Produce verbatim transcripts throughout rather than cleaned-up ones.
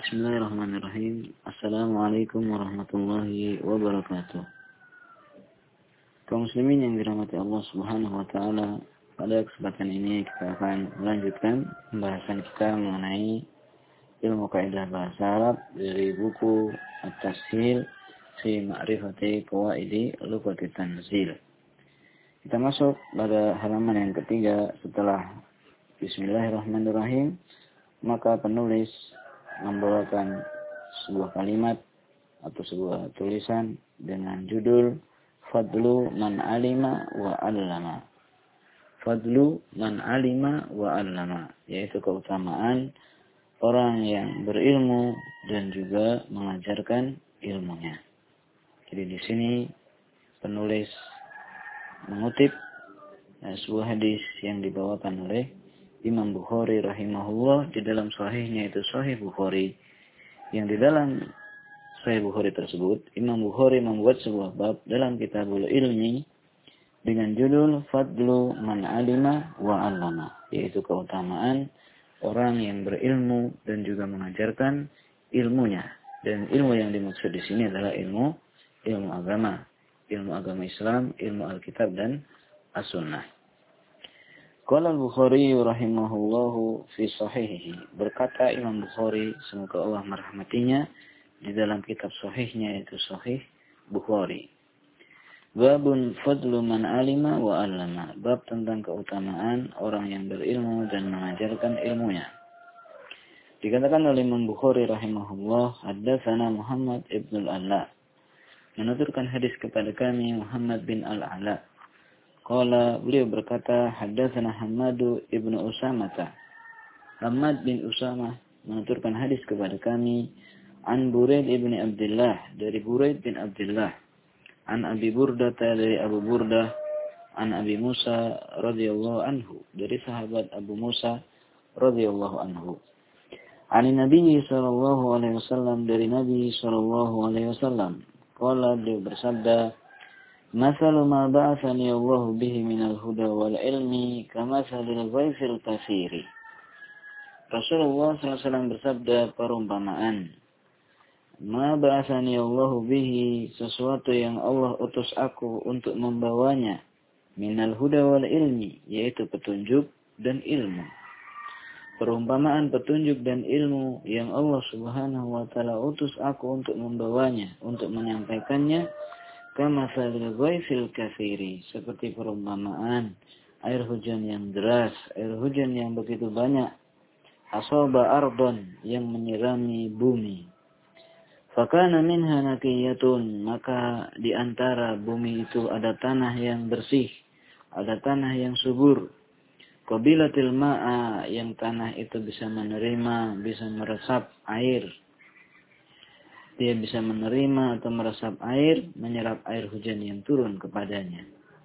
Bismillahirrahmanirrahim. Assalamualaikum warahmatullahi wabarakatuh. Kaum muslimin yang dirahmati Allah Subhanahu wa taala, pada kesempatan ini kita akan melanjutkan pembahasan kita mengenai ilmu kaidah bahasa Arab dari buku At-Tashil fi Ma'rifati Qawaidi Lughati Tanzil. Kita masuk pada halaman yang ketiga setelah Bismillahirrahmanirrahim, maka penulis membawakan sebuah kalimat atau sebuah tulisan dengan judul Fadlu man alima wa 'allama. Fadlu man alima wa 'allama, yaitu keutamaan orang yang berilmu dan juga mengajarkan ilmunya. Jadi di sini penulis mengutip eh, sebuah hadis yang dibawakan oleh Imam Bukhari rahimahullah di dalam sahihnya, itu Sahih Bukhari, yang di dalam Sahih Bukhari tersebut Imam Bukhari membuat sebuah bab dalam Kitabul Ilmi dengan judul Fadlu man alima wa 'allama, yaitu keutamaan orang yang berilmu dan juga mengajarkan ilmunya. Dan ilmu yang dimaksud di sini adalah ilmu ilmu agama, ilmu agama Islam, ilmu Alkitab dan As-Sunnah. Qala al-Bukhari rahimahullahu fi sahihihi, berkata Imam Bukhari, semoga Allah merahmatinya, di dalam kitab sahihnya, yaitu Sahih Bukhari. Babun fadlu man alima wa 'allama, bab tentang keutamaan orang yang berilmu dan mengajarkan ilmunya. Dikatakan oleh Imam Bukhari rahimahullah, haddatsana Muhammad ibn al-Ala, menuturkan hadis kepada kami Muhammad bin al-Ala. Qala, beliau berkata, haddatsana Hammadu ibnu Usamah. Hammad bin Usamah menuturkan hadis kepada kami an Buraid ibni Abdullah, dari Buraid bin Abdullah, an Abi Burdah, dari Abu Burdah, an Abi Musa radhiyallahu anhu, dari sahabat Abu Musa radhiyallahu anhu. Ani Nabi sallallahu alaihi wasallam, dari Nabi sallallahu alaihi wasallam. Qala, beliau bersabda, Masalu ma ba'athani Allah bihi minal huda wal ilmi kamasalil ghaifil katsiri. Rasulullah shallallahu alaihi wasallam bersabda, perumpamaan, ma ba'athani Allah bihi, sesuatu yang Allah utus aku untuk membawanya, minal huda wal ilmi, yaitu petunjuk dan ilmu. Perumpamaan petunjuk dan ilmu yang Allah Subhanahu wa taala utus aku untuk membawanya, untuk menyampaikannya, kama salil ghaifil katsiri, seperti perumpamaan air hujan yang deras, air hujan yang begitu banyak, asaba ardon, yang menyirami bumi. Fakana minha naqiyatun, maka di antara bumi itu ada tanah yang bersih, ada tanah yang subur. Qabilatil ma'a, yang tanah itu bisa menerima, bisa meresap air. Dia bisa menerima atau meresap air, menyerap air hujan yang turun kepadanya.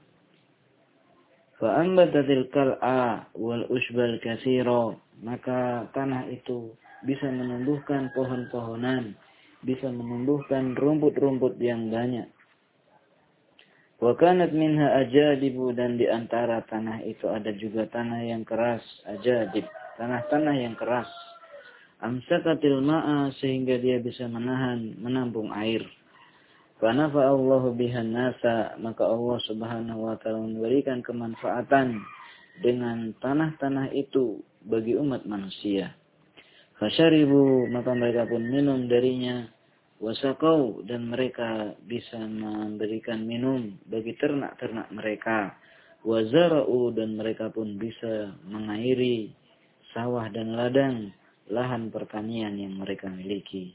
Fa ambatatil kal'a wal usbal katsira, maka tanah itu bisa menumbuhkan pohon-pohonan, bisa menumbuhkan rumput-rumput yang banyak. Wa kanat minha ajadibu, dan di antara tanah itu ada juga tanah yang keras, ajadib, tanah-tanah yang keras. Amsakatil ma'a, sehingga dia bisa menahan, menampung air. Fanafa Allahu bihan nasa, maka Allah Subhanahu wa taala memberikan kemanfaatan dengan tanah-tanah itu bagi umat manusia. Fasyaribu, maka mereka pun minum darinya. Wasaqau, dan mereka bisa memberikan minum bagi ternak-ternak mereka. Wazara'u, dan mereka pun bisa mengairi sawah dan ladang, lahan pertanian yang mereka miliki.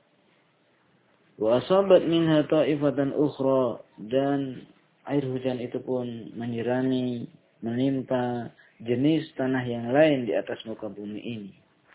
Wa asabat minha ta'ifatan ukhra, dan air hujan itu pun menyirami, menimpa jenis tanah yang lain di atas muka bumi ini.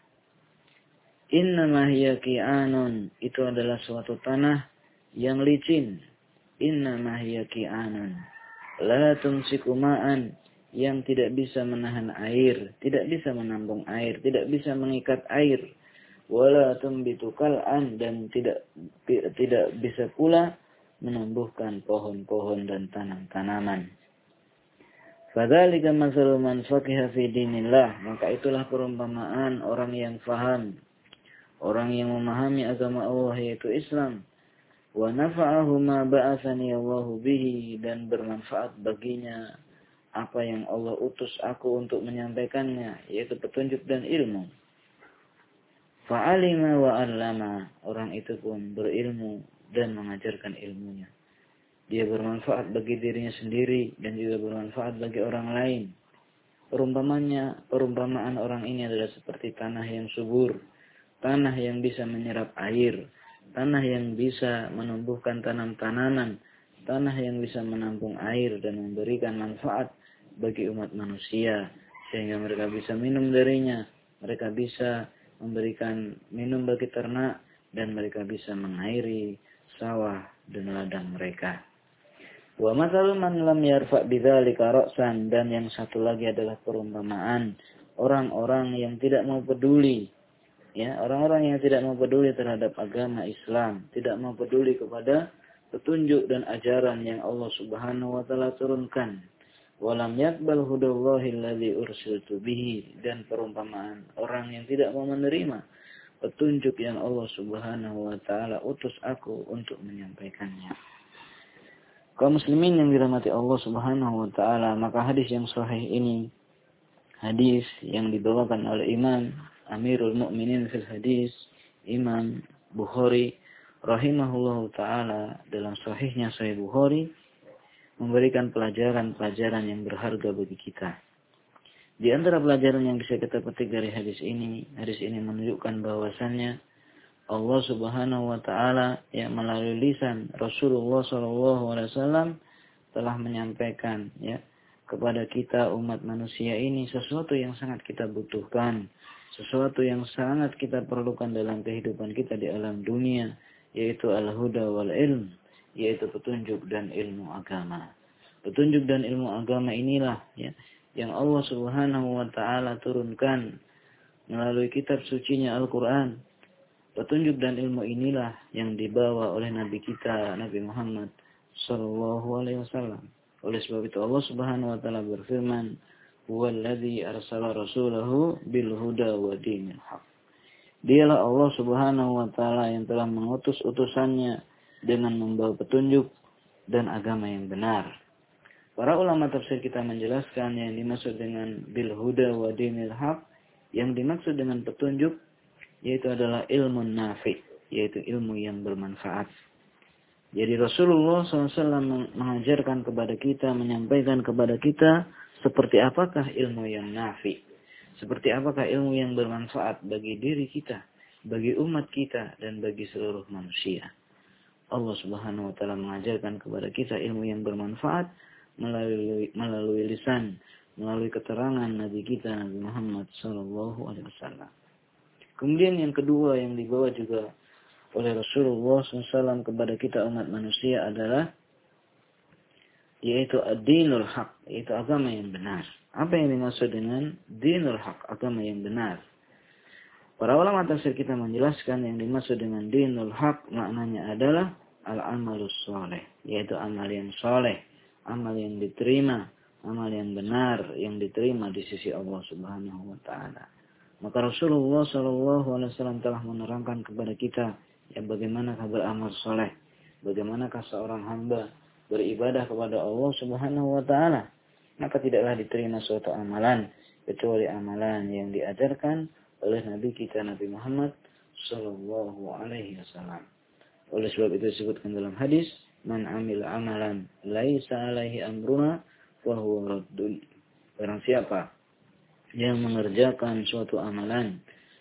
Innama hiya ki'anun, itu adalah suatu tanah yang licin. Innama hiya ki'anun la tumsiku ma'an, yang tidak bisa menahan air, tidak bisa menampung air, tidak bisa mengikat air. Wala tumbitu kal'an, dan tidak tidak bisa pula menumbuhkan pohon-pohon dan tanam-tanaman. Fadzalika masalul man faqiha fi dinillah, maka itulah perumpamaan orang yang faham, orang yang memahami agama Allah yaitu Islam. Wa nafa'ahu ma ba'athani Allahu bihi, dan bermanfaat baginya apa yang Allah utus aku untuk menyampaikannya, yaitu petunjuk dan ilmu. Fa'alima wa 'allama, orang itu pun berilmu dan mengajarkan ilmunya. Dia bermanfaat bagi dirinya sendiri dan juga bermanfaat bagi orang lain. Perumpamannya, perumpamaan orang ini adalah seperti tanah yang subur, tanah yang bisa menyerap air, tanah yang bisa menumbuhkan tanam-tanaman, tanah yang bisa menampung air dan memberikan manfaat bagi umat manusia, sehingga mereka bisa minum darinya, mereka bisa memberikan minum bagi ternak, dan mereka bisa mengairi sawah dan ladang mereka. Wa mathalu man lam yarfa' bidzalika ra'san, dan yang satu lagi adalah perumpamaan orang-orang yang tidak mau peduli, ya, orang-orang yang tidak mau peduli terhadap agama Islam, tidak mau peduli kepada petunjuk dan ajaran yang Allah Subhanahu wa taala turunkan. Walam yaqbal hudallahi alladzi ursiltu bihi, dan perumpamaan orang yang tidak mau menerima petunjuk yang Allah Subhanahu wa taala utus aku untuk menyampaikannya. Kaum muslimin yang dirahmati Allah Subhanahu wa taala, maka hadis yang sahih ini hadis yang dibawakan oleh Imam Amirul Mukminin fil Hadis, Imam Bukhari rahimahullahu taala, dalam sahihnya Sahih Bukhari, memberikan pelajaran-pelajaran yang berharga bagi kita. Di antara pelajaran yang bisa kita petik dari hadis ini, hadis ini menunjukkan bahwasannya Allah Subhanahu wa taala yang melalui lisan Rasulullah sallallahu alaihi wasallam telah menyampaikan, ya, kepada kita umat manusia ini sesuatu yang sangat kita butuhkan, sesuatu yang sangat kita perlukan dalam kehidupan kita di alam dunia, yaitu al-huda wal ilm, yaitu petunjuk dan ilmu agama. Petunjuk dan ilmu agama inilah, ya, yang Allah Subhanahu wa taala turunkan melalui kitab sucinya Al-Qur'an. Petunjuk dan ilmu inilah yang dibawa oleh Nabi kita, Nabi Muhammad sallallahu alaihi wasallam. Oleh sebab itu Allah Subhanahu wa taala berfirman, "Huwallazi arsala rasulahu bil huda wa dinil haq." Dialah Allah Subhanahu wa taala yang telah mengutus utusannya dengan membawa petunjuk dan agama yang benar. Para ulama tafsir kita menjelaskan yang dimaksud dengan bil huda wa dinil haq, yang dimaksud dengan petunjuk yaitu adalah ilmu nafi, yaitu ilmu yang bermanfaat. Jadi Rasulullah shallallahu alaihi wasallam mengajarkan kepada kita, menyampaikan kepada kita seperti apakah ilmu yang nafi, seperti apakah ilmu yang bermanfaat bagi diri kita, bagi umat kita, dan bagi seluruh manusia. Allah Subhanahu wa taala mengajarkan kepada kita ilmu yang bermanfaat melalui melalui lisan, melalui keterangan Nabi kita Nabi Muhammad sallallahu alaihi wasallam. Kemudian yang kedua yang dibawa juga oleh Rasulullah shallallahu alaihi wasallam kepada kita umat manusia adalah yaitu ad-dinul haq, yaitu agama yang benar. Apa yang dimaksud dengan dinul haq, agama yang benar? Para ulama tafsir kita menjelaskan yang dimaksud dengan dinul haq maknanya adalah al-amalus soleh, yaitu amal yang soleh, amal yang diterima, amal yang benar yang diterima di sisi Allah Subhanahu wa taala. Maka Rasulullah shallallahu alaihi wasallam telah menerangkan kepada kita ya bagaimanakah beramal soleh, bagaimanakah seorang hamba beribadah kepada Allah Subhanahu wa taala. Maka tidaklah diterima suatu amalan kecuali amalan yang diajarkan oleh Nabi kita Nabi Muhammad sallallahu alaihi wasallam. Oleh sebab itu disebutkan dalam hadis, man amil amalan laisa alaihi amruna fa huwa raddun. Barang siapa yang mengerjakan suatu amalan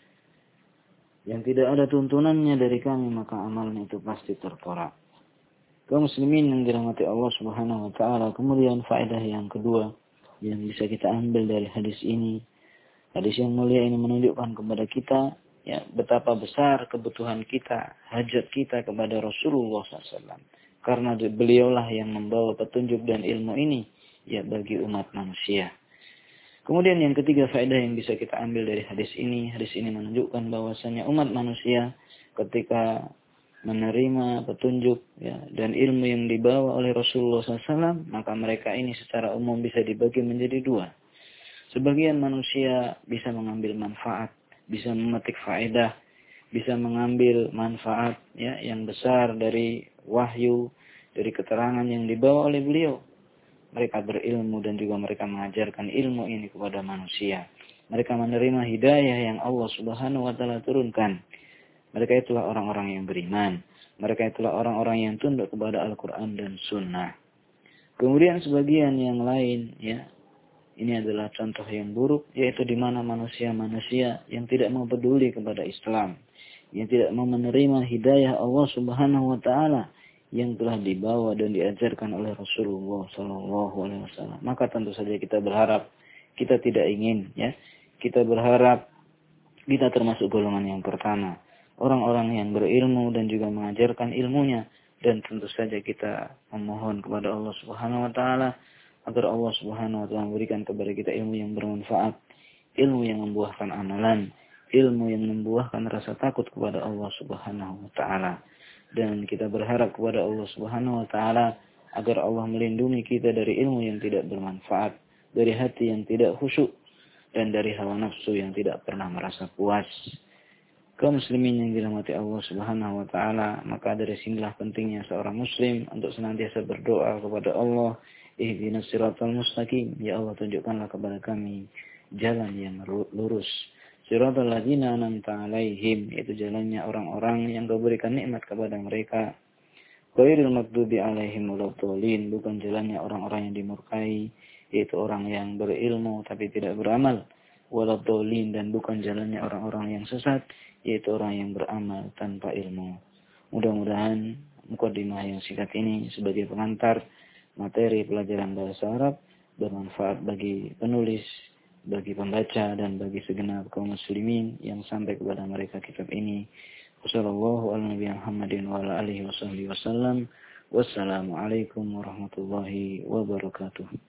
yang tidak ada tuntunannya dari kami, maka amalan itu pasti tertolak. Kaum muslimin yang dirahmati Allah Subhanahu wa taala, kemudian faedah yang kedua yang bisa kita ambil dari hadis ini, hadis yang mulia ini menunjukkan kepada kita ya betapa besar kebutuhan kita, hajat kita kepada Rasulullah shallallahu alaihi wasallam, karena beliaulah yang membawa petunjuk dan ilmu ini ya bagi umat manusia. Kemudian yang ketiga faedah yang bisa kita ambil dari hadis ini, hadis ini menunjukkan bahwasanya umat manusia ketika menerima petunjuk ya, dan ilmu yang dibawa oleh Rasulullah shallallahu alaihi wasallam, maka mereka ini secara umum bisa dibagi menjadi dua. Sebagian manusia bisa mengambil manfaat, bisa memetik faedah bisa mengambil manfaat ya yang besar dari wahyu, dari keterangan yang dibawa oleh beliau. Mereka berilmu dan juga mereka mengajarkan ilmu ini kepada manusia. Mereka menerima hidayah yang Allah Subhanahu wa taala turunkan. Mereka itulah orang-orang yang beriman. Mereka itulah orang-orang yang tunduk kepada Al-Quran dan Sunnah. Kemudian sebagian yang lain, ya, ini adalah contoh yang buruk, yaitu di mana manusia-manusia yang tidak mau peduli kepada Islam, yang tidak mau menerima hidayah Allah Subhanahu wa taala yang telah dibawa dan diajarkan oleh Rasulullah sallallahu alaihi wasallam. Maka tentu saja kita berharap, kita tidak ingin, ya, kita berharap kita termasuk golongan yang pertama, orang-orang yang berilmu dan juga mengajarkan ilmunya. Dan tentu saja kita memohon kepada Allah Subhanahu wa taala agar Allah Subhanahu wa taala memberikan kepada kita ilmu yang bermanfaat, ilmu yang membuahkan amalan, ilmu yang membuahkan rasa takut kepada Allah Subhanahu wa taala. Dan kita berharap kepada Allah Subhanahu wa taala agar Allah melindungi kita dari ilmu yang tidak bermanfaat, dari hati yang tidak khusyuk, dan dari hawa nafsu yang tidak pernah merasa puas. Kaum muslimin yang dirahmati Allah Subhanahu wa taala, maka dari sinilah pentingnya seorang muslim untuk senantiasa berdoa kepada Allah, ihdinas siratal mustaqim, ya Allah tunjukkanlah kepada kami jalan yang lurus. Siratal ladzina an'amta 'alaihim, yaitu jalannya orang-orang yang Kau berikan nikmat kepada mereka. Ghairil maghdubi 'alaihim waladdallin, bukan jalannya orang-orang yang dimurkai, yaitu orang yang berilmu tapi tidak beramal. Waladdallin, dan bukan jalannya orang-orang yang sesat, yaitu orang yang beramal tanpa ilmu. Mudah-mudahan mukadimah yang singkat ini sebagai pengantar materi pelajaran bahasa Arab bermanfaat bagi penulis, bagi pembaca, dan bagi segenap kaum muslimin yang sampai kepada mereka kitab ini. Wassalamualaikum warahmatullahi wabarakatuh.